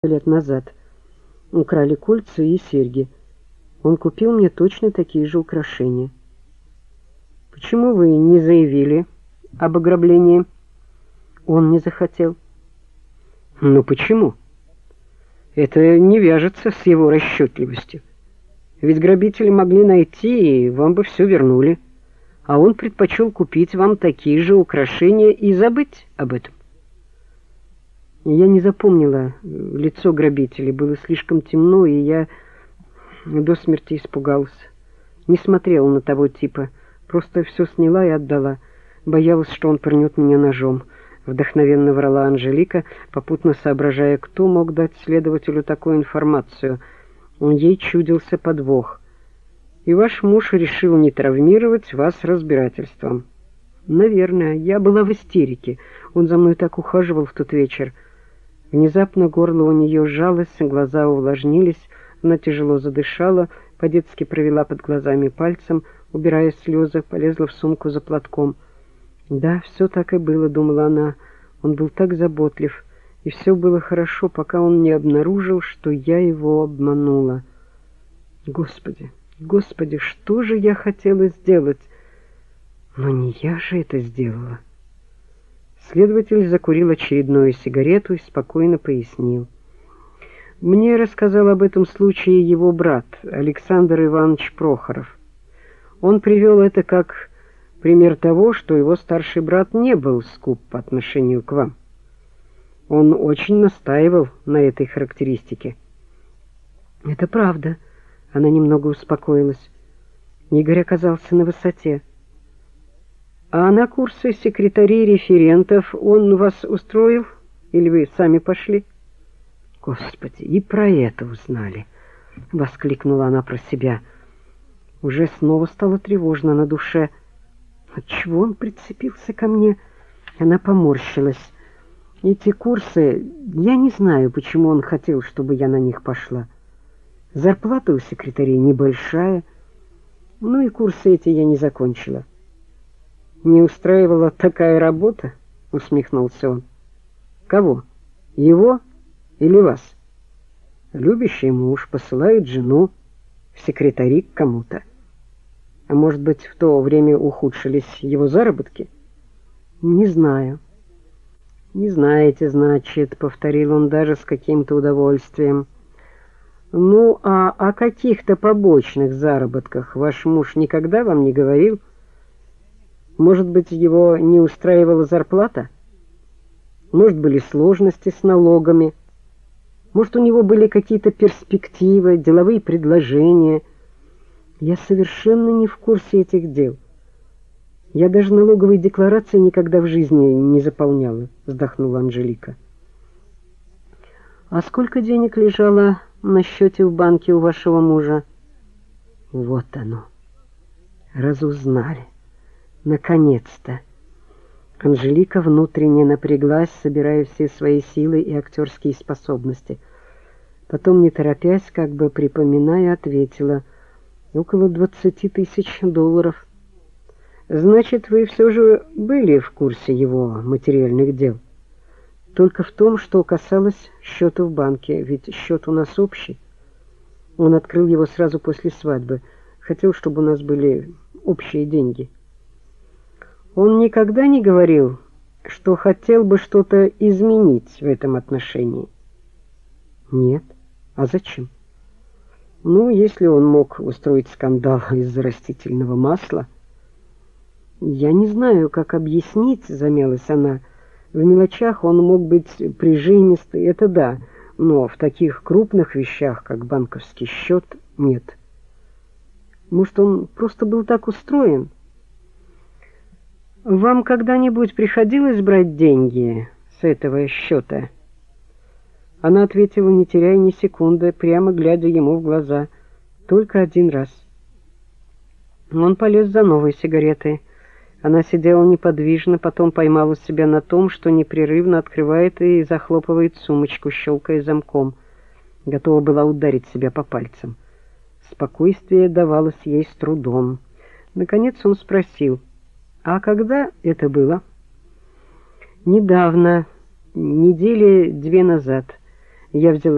Лет назад украли кольца и серьги. Он купил мне точно такие же украшения. Почему вы не заявили об ограблении? Он не захотел. Ну почему? Это не вяжется с его расчетливостью. Ведь грабители могли найти, и вам бы все вернули. А он предпочел купить вам такие же украшения и забыть об этом. Я не запомнила лицо грабителей, было слишком темно, и я до смерти испугалась. Не смотрела на того типа, просто все сняла и отдала. Боялась, что он пырнет меня ножом. Вдохновенно врала Анжелика, попутно соображая, кто мог дать следователю такую информацию. Ей чудился подвох. И ваш муж решил не травмировать вас разбирательством. Наверное, я была в истерике. Он за мной так ухаживал в тот вечер. Внезапно горло у нее сжалось, глаза увлажнились, она тяжело задышала, по-детски провела под глазами пальцем, убирая слезы, полезла в сумку за платком. Да, все так и было, думала она. Он был так заботлив, и все было хорошо, пока он не обнаружил, что я его обманула. Господи, Господи, что же я хотела сделать? Но не я же это сделала. Следователь закурил очередную сигарету и спокойно пояснил. Мне рассказал об этом случае его брат, Александр Иванович Прохоров. Он привел это как пример того, что его старший брат не был скуп по отношению к вам. Он очень настаивал на этой характеристике. Это правда. Она немного успокоилась. Игорь оказался на высоте. А на курсы секретарей-референтов он вас устроил? Или вы сами пошли? Господи, и про это узнали, воскликнула она про себя. Уже снова стало тревожно на душе. Отчего он прицепился ко мне? Она поморщилась. Эти курсы, я не знаю, почему он хотел, чтобы я на них пошла. Зарплата у секретарей небольшая. Ну и курсы эти я не закончила. Не устраивала такая работа? Усмехнулся он. Кого? Его или вас? Любящий муж посылает жену в секретари к кому-то. А может быть, в то время ухудшились его заработки? Не знаю. Не знаете, значит, повторил он даже с каким-то удовольствием. Ну, а о каких-то побочных заработках ваш муж никогда вам не говорил? Может быть, его не устраивала зарплата? Может, были сложности с налогами? Может, у него были какие-то перспективы, деловые предложения? Я совершенно не в курсе этих дел. Я даже налоговые декларации никогда в жизни не заполняла, вздохнула Анжелика. А сколько денег лежало на счете в банке у вашего мужа? Вот оно. Разузнали. Наконец-то. Анжелика внутренне напряглась, собирая все свои силы и актерские способности. Потом, не торопясь, как бы припоминая, ответила: около 20 тысяч долларов. Значит, вы все же были в курсе его материальных дел? Только в том, что касалось счета в банке, ведь счет у нас общий. Он открыл его сразу после свадьбы. Хотел, чтобы у нас были общие деньги. Он никогда не говорил, что хотел бы что-то изменить в этом отношении? Нет. А зачем? Ну, если он мог устроить скандал из-за растительного масла. Я не знаю, как объяснить, замялась она. В мелочах он мог быть прижимистый, это да, но в таких крупных вещах, как банковский счет, нет. Может, он просто был так устроен? Вам когда-нибудь приходилось брать деньги с этого счета? Она ответила, не теряя ни секунды, прямо глядя ему в глаза. Только один раз. Он полез за новой сигаретой. Она сидела неподвижно, потом поймала себя на том, что непрерывно открывает и захлопывает сумочку, щелкая замком. Готова была ударить себя по пальцам. Спокойствие давалось ей с трудом. Наконец он спросил: «А когда это было?» «Недавно, недели 2 назад. Я взяла